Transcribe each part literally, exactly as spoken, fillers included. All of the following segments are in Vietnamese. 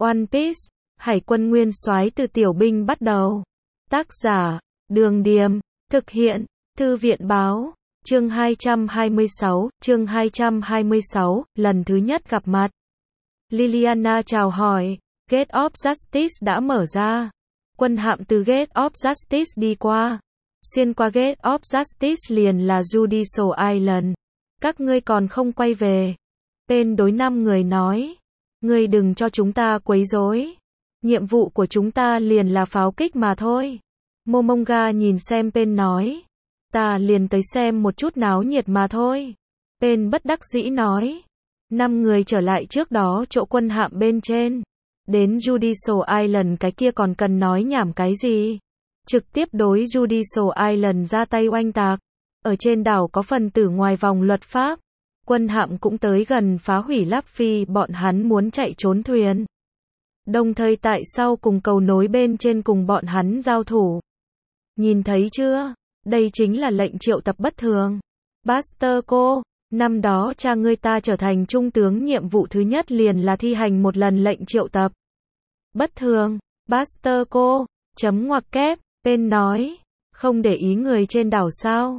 One Piece, Hải quân nguyên soái từ tiểu binh bắt đầu. Tác giả, Đường Điềm, thực hiện, Thư viện Báo, chương hai trăm hai mươi sáu, chương hai trăm hai mươi sáu, lần thứ nhất gặp mặt. Liliana chào hỏi, Gate of Justice đã mở ra. Quân hạm từ Gate of Justice đi qua. Xuyên qua Gate of Justice liền là Judicial Island. Các ngươi còn không quay về. Tên đối năm người nói. Ngươi đừng cho chúng ta quấy rối. Nhiệm vụ của chúng ta liền là pháo kích mà thôi. Momonga nhìn xem Pen nói. Ta liền tới xem một chút náo nhiệt mà thôi. Pen bất đắc dĩ nói. Năm người trở lại trước đó chỗ quân hạm bên trên. Đến Judicial Island cái kia còn cần nói nhảm cái gì. Trực tiếp đối Judicial Island ra tay oanh tạc. Ở trên đảo có phần tử ngoài vòng luật pháp. Quân hạm cũng tới gần phá hủy Luffy, bọn hắn muốn chạy trốn thuyền. Đồng thời tại sau cùng cầu nối bên trên cùng bọn hắn giao thủ. Nhìn thấy chưa? Đây chính là lệnh triệu tập bất thường. Buster cô, năm đó cha ngươi ta trở thành trung tướng, nhiệm vụ thứ nhất liền là thi hành một lần lệnh triệu tập. Bất thường, Buster cô, chấm ngoặc kép, Pen nói, không để ý người trên đảo sao?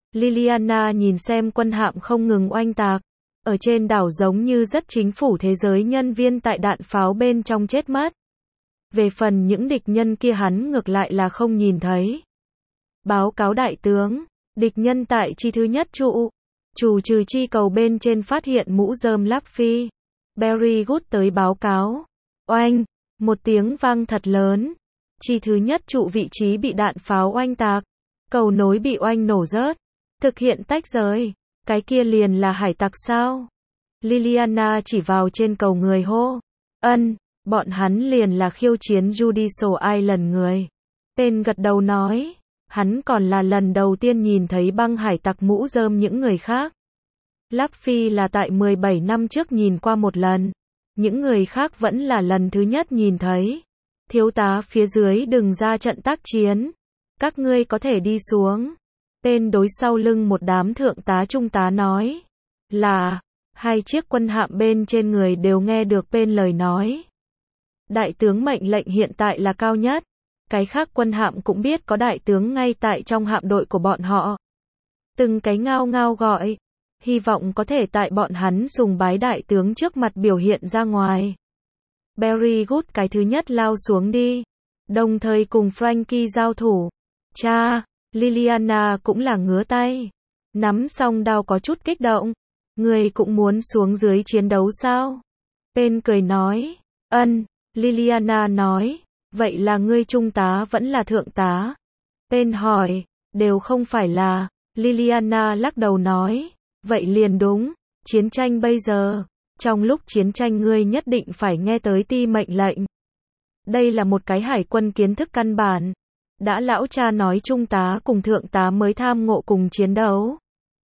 Liliana nhìn xem quân hạm không ngừng oanh tạc. Ở trên đảo giống như rất chính phủ thế giới nhân viên tại đạn pháo bên trong chết mất. Về phần những địch nhân kia hắn ngược lại là không nhìn thấy. Báo cáo đại tướng, địch nhân tại chi thứ nhất trụ. Chủ trừ chi cầu bên trên phát hiện mũ rơm Luffy. Berry Good tới báo cáo. Oanh, một tiếng vang thật lớn. Chi thứ nhất trụ vị trí bị đạn pháo oanh tạc. Cầu nối bị oanh nổ rớt. Thực hiện tách rời. Cái kia liền là hải tặc sao? Liliana chỉ vào trên cầu người hô. Ân, bọn hắn liền là khiêu chiến Judicial Island người. Pen gật đầu nói. Hắn còn là lần đầu tiên nhìn thấy băng hải tặc mũ rơm những người khác. Luffy là tại mười bảy năm trước nhìn qua một lần. Những người khác vẫn là lần thứ nhất nhìn thấy. Thiếu tá phía dưới đừng ra trận tác chiến. Các ngươi có thể đi xuống. Pen đối sau lưng một đám thượng tá trung tá nói. Là, hai chiếc quân hạm bên trên người đều nghe được Pen lời nói. Đại tướng mệnh lệnh hiện tại là cao nhất. Cái khác quân hạm cũng biết có đại tướng ngay tại trong hạm đội của bọn họ. Từng cái ngao ngao gọi. Hy vọng có thể tại bọn hắn sùng bái đại tướng trước mặt biểu hiện ra ngoài. Berry Good cái thứ nhất lao xuống đi. Đồng thời cùng Frankie giao thủ. Cha, Liliana cũng là ngứa tay. Nắm xong đao có chút kích động. Người cũng muốn xuống dưới chiến đấu sao? Pen cười nói. Ân, Liliana nói. Vậy là ngươi trung tá vẫn là thượng tá? Pen hỏi. Đều không phải là. Liliana lắc đầu nói. Vậy liền đúng. Chiến tranh bây giờ. Trong lúc chiến tranh ngươi nhất định phải nghe tới ti mệnh lệnh. Đây là một cái hải quân kiến thức căn bản. Đã lão cha nói trung tá cùng thượng tá mới tham ngộ cùng chiến đấu.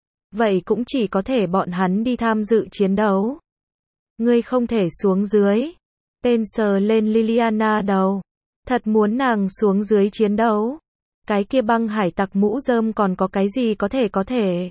Vậy cũng chỉ có thể bọn hắn đi tham dự chiến đấu. Ngươi không thể xuống dưới. Pen sờ lên Liliana đầu. Thật muốn nàng xuống dưới chiến đấu. Cái kia băng hải tặc mũ rơm còn có cái gì có thể có thể.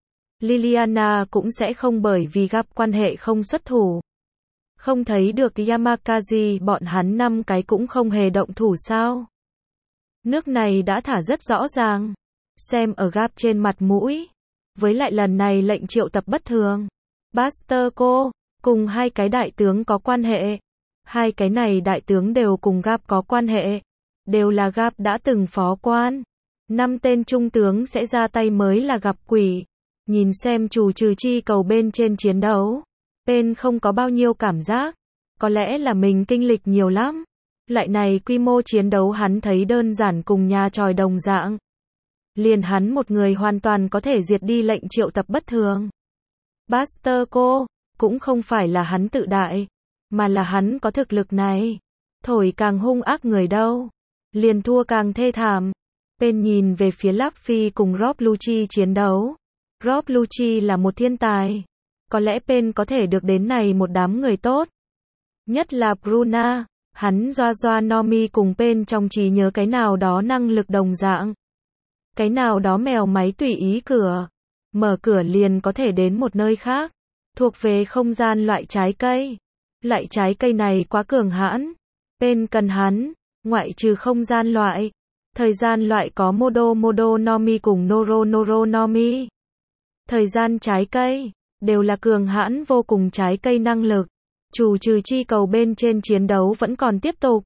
Liliana cũng sẽ không bởi vì gặp quan hệ không xuất thủ. Không thấy được Yamakazi bọn hắn năm cái cũng không hề động thủ sao. Nước này đã thả rất rõ ràng. Xem ở gap trên mặt mũi. Với lại lần này lệnh triệu tập bất thường. Buster cô, cùng hai cái đại tướng có quan hệ. Hai cái này đại tướng đều cùng gap có quan hệ. Đều là gap đã từng phó quan. Năm tên trung tướng sẽ ra tay mới là gặp quỷ. Nhìn xem chủ trừ chi cầu bên trên chiến đấu. Pen không có bao nhiêu cảm giác. Có lẽ là mình kinh lịch nhiều lắm. Lại này quy mô chiến đấu hắn thấy đơn giản cùng nhà tròi đồng dạng. Liền hắn một người hoàn toàn có thể diệt đi lệnh triệu tập bất thường. Buster cô, cũng không phải là hắn tự đại. Mà là hắn có thực lực này. Thổi càng hung ác người đâu. Liền thua càng thê thảm. Pen nhìn về phía Luffy cùng Rob Lucci chiến đấu. Rob Lucci là một thiên tài. Có lẽ Pen có thể được đến này một đám người tốt. Nhất là Bruna. Hắn doa doa Nomi cùng Pen trong trí nhớ cái nào đó năng lực đồng dạng. Cái nào đó mèo máy tùy ý cửa. Mở cửa liền có thể đến một nơi khác. Thuộc về không gian loại trái cây. Loại trái cây này quá cường hãn. Bên cần hắn, ngoại trừ không gian loại. Thời gian loại có Modo Modo Nomi cùng Noro Noro Nomi. Thời gian trái cây, đều là cường hãn vô cùng trái cây năng lực. Chủ trừ chi cầu bên trên chiến đấu vẫn còn tiếp tục.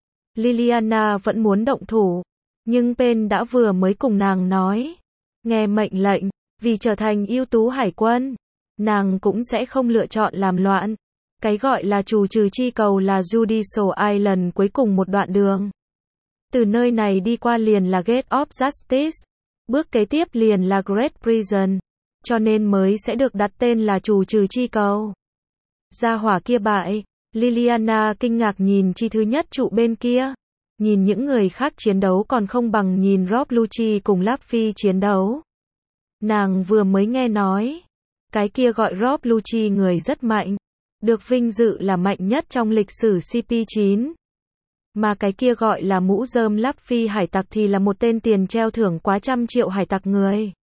Liliana vẫn muốn động thủ. Nhưng Pen đã vừa mới cùng nàng nói. Nghe mệnh lệnh, vì trở thành ưu tú hải quân. Nàng cũng sẽ không lựa chọn làm loạn. Cái gọi là chủ trừ chi cầu là Judicial Island cuối cùng một đoạn đường. Từ nơi này đi qua liền là Gate of Justice. Bước kế tiếp liền là Great Prison. Cho nên mới sẽ được đặt tên là chủ trừ chi cầu. Gia hỏa kia bại. Liliana kinh ngạc nhìn chi thứ nhất trụ bên kia. Nhìn những người khác chiến đấu còn không bằng nhìn Rob Lucci cùng Laffy chiến đấu. Nàng vừa mới nghe nói. Cái kia gọi Rob Lucci người rất mạnh. Được vinh dự là mạnh nhất trong lịch sử C P chín. Mà cái kia gọi là mũ rơm Laffy hải tặc thì là một tên tiền treo thưởng quá trăm triệu hải tặc người.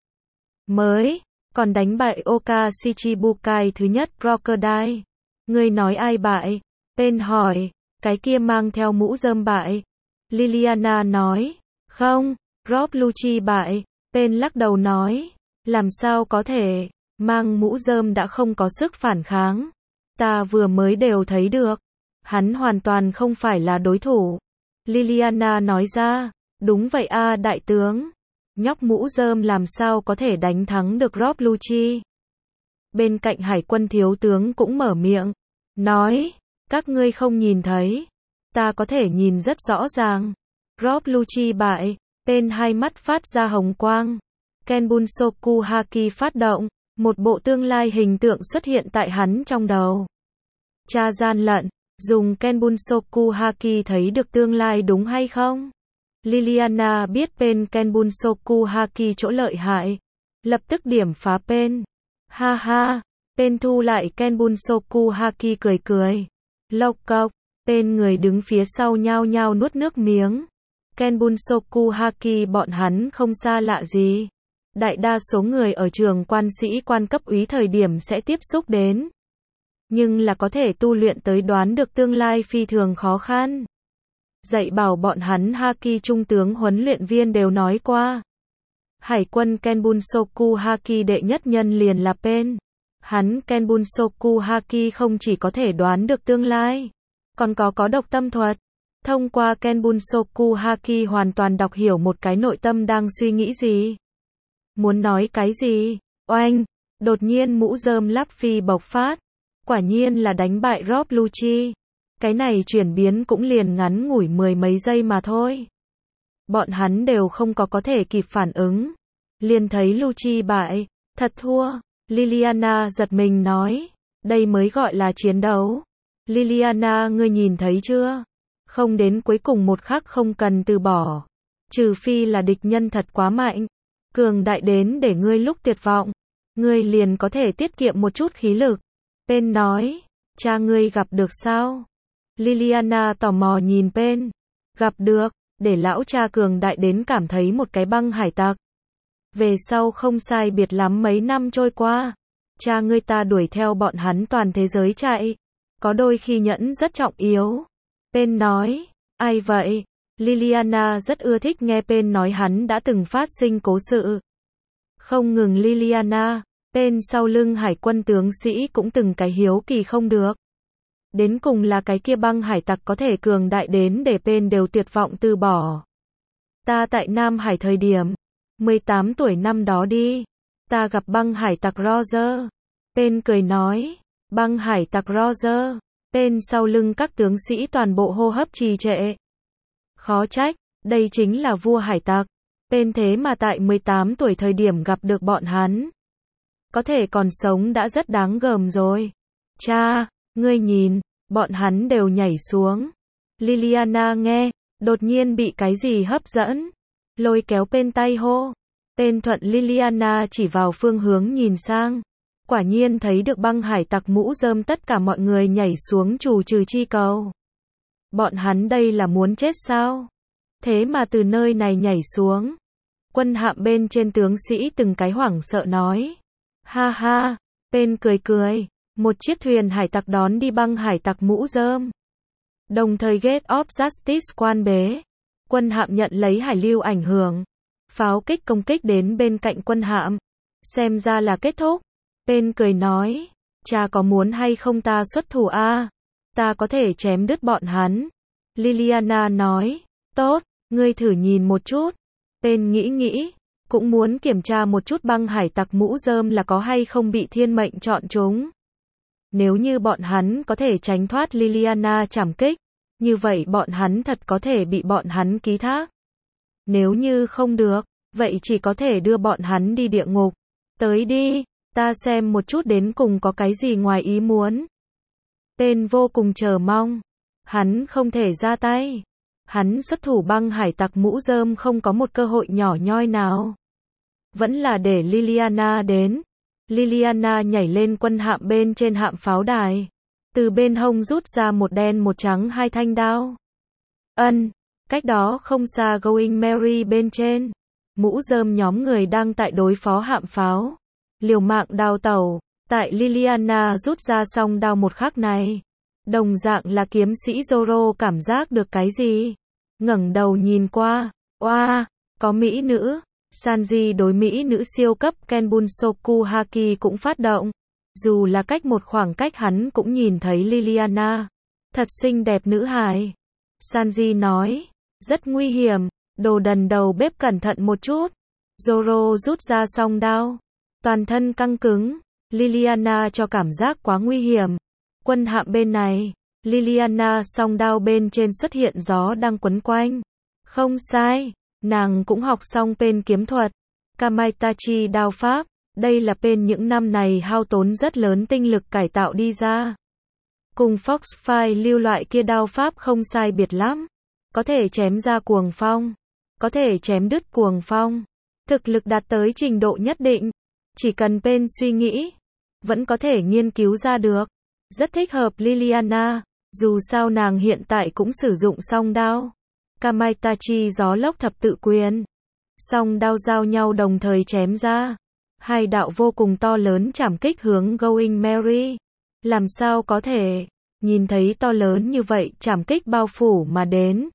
Mới, còn đánh bại Oka Shichibukai thứ nhất Crocodile. Ngươi nói ai bại? Pen hỏi, cái kia mang theo mũ rơm bại. Liliana nói, không, Rob Lucci bại. Pen lắc đầu nói, làm sao có thể, mang mũ rơm đã không có sức phản kháng. Ta vừa mới đều thấy được. Hắn hoàn toàn không phải là đối thủ. Liliana nói ra, đúng vậy a đại tướng. Nhóc mũ rơm làm sao có thể đánh thắng được Rob Lucci. Bên cạnh hải quân thiếu tướng cũng mở miệng. Nói, các ngươi không nhìn thấy. Ta có thể nhìn rất rõ ràng. Rob Lucci bại. Pen hai mắt phát ra hồng quang. Kenbunsoku Haki phát động. Một bộ tương lai hình tượng xuất hiện tại hắn trong đầu. Cha gian lận. Dùng Kenbunsoku Haki thấy được tương lai đúng hay không? Liliana biết Pen Kenbunsoku Haki chỗ lợi hại. Lập tức điểm phá Pen. Ha ha. Pen thu lại Kenbunsoku Haki cười cười. Lộc cộc. Pen người đứng phía sau nhao nhao nuốt nước miếng. Kenbunsoku Haki bọn hắn không xa lạ gì. Đại đa số người ở trường quan sĩ quan cấp úy thời điểm sẽ tiếp xúc đến. Nhưng là có thể tu luyện tới đoán được tương lai phi thường khó khăn. Dạy bảo bọn hắn Haki trung tướng huấn luyện viên đều nói qua. Hải quân Kenbunsoku Haki đệ nhất nhân liền là Pen. Hắn Kenbunsoku Haki không chỉ có thể đoán được tương lai, còn có có độc tâm thuật. Thông qua Kenbunsoku Haki hoàn toàn đọc hiểu một cái nội tâm đang suy nghĩ gì. Muốn nói cái gì? Oanh! Đột nhiên mũ rơm Laffy bộc phát. Quả nhiên là đánh bại Rob Lucci. Cái này chuyển biến cũng liền ngắn ngủi mười mấy giây mà thôi. Bọn hắn đều không có có thể kịp phản ứng. Liền thấy Lucci bại. Thật thua. Liliana giật mình nói. Đây mới gọi là chiến đấu. Liliana ngươi nhìn thấy chưa? Không đến cuối cùng một khắc không cần từ bỏ. Trừ phi là địch nhân thật quá mạnh. Cường đại đến để ngươi lúc tuyệt vọng. Ngươi liền có thể tiết kiệm một chút khí lực. Pen nói, cha ngươi gặp được sao? Liliana tò mò nhìn Pen. Gặp được, để lão cha cường đại đến cảm thấy một cái băng hải tặc. Về sau không sai biệt lắm mấy năm trôi qua. Cha ngươi ta đuổi theo bọn hắn toàn thế giới chạy. Có đôi khi nhẫn rất trọng yếu. Pen nói, ai vậy? Liliana rất ưa thích nghe Pen nói hắn đã từng phát sinh cố sự. Không ngừng Liliana. Pen sau lưng hải quân tướng sĩ cũng từng cái hiếu kỳ không được. Đến cùng là cái kia băng hải tặc có thể cường đại đến để Pen đều tuyệt vọng từ bỏ. Ta tại Nam Hải thời điểm, mười tám tuổi năm đó đi. Ta gặp băng hải tặc Roger. Pen cười nói, băng hải tặc Roger. Pen sau lưng các tướng sĩ toàn bộ hô hấp trì trệ. Khó trách, đây chính là vua hải tặc. Pen thế mà tại mười tám tuổi thời điểm gặp được bọn hắn. Có thể còn sống đã rất đáng gờm rồi. Cha, ngươi nhìn, bọn hắn đều nhảy xuống. Liliana nghe, đột nhiên bị cái gì hấp dẫn. Lôi kéo Pen tay hô. Pen thuận Liliana chỉ vào phương hướng nhìn sang. Quả nhiên thấy được băng hải tặc mũ rơm tất cả mọi người nhảy xuống chủ trừ chi cầu. Bọn hắn đây là muốn chết sao? Thế mà từ nơi này nhảy xuống. Quân hạm bên trên tướng sĩ từng cái hoảng sợ nói. Ha ha, Pen cười cười. Một chiếc thuyền hải tặc đón đi băng hải tặc mũ rơm. Đồng thời Gate of Justice quan bế. Quân hạm nhận lấy hải lưu ảnh hưởng. Pháo kích công kích đến bên cạnh quân hạm. Xem ra là kết thúc. Pain cười nói. Cha có muốn hay không ta xuất thủ a? À? Ta có thể chém đứt bọn hắn. Liliana nói. Tốt, ngươi thử nhìn một chút. Pain nghĩ nghĩ. Cũng muốn kiểm tra một chút băng hải tặc mũ rơm là có hay không bị thiên mệnh chọn chúng. Nếu như bọn hắn có thể tránh thoát Liliana trảm kích, như vậy bọn hắn thật có thể bị bọn hắn ký thác. Nếu như không được, vậy chỉ có thể đưa bọn hắn đi địa ngục. Tới đi, ta xem một chút đến cùng có cái gì ngoài ý muốn. Pain vô cùng chờ mong. Hắn không thể ra tay. Hắn xuất thủ băng hải tặc mũ rơm không có một cơ hội nhỏ nhoi nào. Vẫn là để Liliana đến. Liliana nhảy lên quân hạm bên trên hạm pháo đài. Từ bên hông rút ra một đen một trắng hai thanh đao. Ân, cách đó không xa Going Merry bên trên. Mũ rơm nhóm người đang tại đối phó hạm pháo. Liều mạng đào tẩu. Tại Liliana rút ra xong đao một khắc này. Đồng dạng là kiếm sĩ Zoro cảm giác được cái gì. Ngẩng đầu nhìn qua. Oa, có mỹ nữ. Sanji đối mỹ nữ siêu cấp Kenbunsoku Haki cũng phát động. Dù là cách một khoảng cách hắn cũng nhìn thấy Liliana. Thật xinh đẹp nữ hài. Sanji nói. Rất nguy hiểm. Đồ đần đầu bếp cẩn thận một chút. Zoro rút ra song đao. Toàn thân căng cứng. Liliana cho cảm giác quá nguy hiểm. Quân hạm bên này. Liliana song đao bên trên xuất hiện gió đang quấn quanh. Không sai. Nàng cũng học xong Pain kiếm thuật. Kamaitachi đao pháp. Đây là Pain những năm này hao tốn rất lớn tinh lực cải tạo đi ra. Cùng Foxfire lưu loại kia đao pháp không sai biệt lắm. Có thể chém ra cuồng phong. Có thể chém đứt cuồng phong. Thực lực đạt tới trình độ nhất định. Chỉ cần Pain suy nghĩ. Vẫn có thể nghiên cứu ra được. Rất thích hợp Liliana. Dù sao nàng hiện tại cũng sử dụng song đao. Kamaitachi gió lốc thập tự quyền. Song đao giao nhau đồng thời chém ra. Hai đạo vô cùng to lớn chảm kích hướng Going Merry. Làm sao có thể. Nhìn thấy to lớn như vậy chảm kích bao phủ mà đến.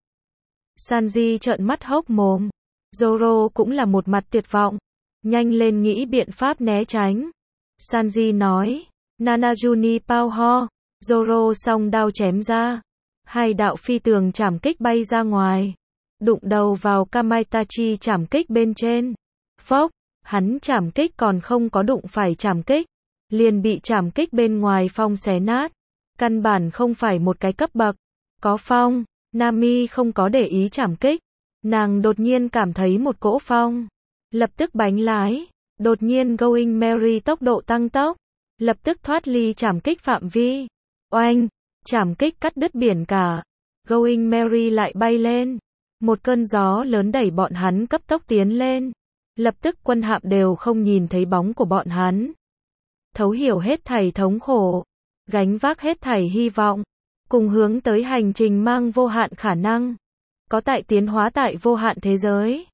Sanji trợn mắt hốc mồm. Zoro cũng là một mặt tuyệt vọng. Nhanh lên nghĩ biện pháp né tránh. Sanji nói. Nanajuni Power. Zoro song đao chém ra. Hai đạo phi tường chảm kích bay ra ngoài. Đụng đầu vào Kamaitachi chảm kích bên trên. Phốc, hắn chảm kích còn không có đụng phải chảm kích. Liền bị chảm kích bên ngoài phong xé nát. Căn bản không phải một cái cấp bậc. Có phong, Nami không có để ý chảm kích. Nàng đột nhiên cảm thấy một cỗ phong. Lập tức bánh lái. Đột nhiên Going Merry tốc độ tăng tốc. Lập tức thoát ly chảm kích phạm vi. Oanh, chảm kích cắt đứt biển cả. Going Merry lại bay lên. Một cơn gió lớn đẩy bọn hắn cấp tốc tiến lên. Lập tức quân hạm đều không nhìn thấy bóng của bọn hắn. Thấu hiểu hết thảy thống khổ. Gánh vác hết thảy hy vọng. Cùng hướng tới hành trình mang vô hạn khả năng. Có tại tiến hóa tại vô hạn thế giới.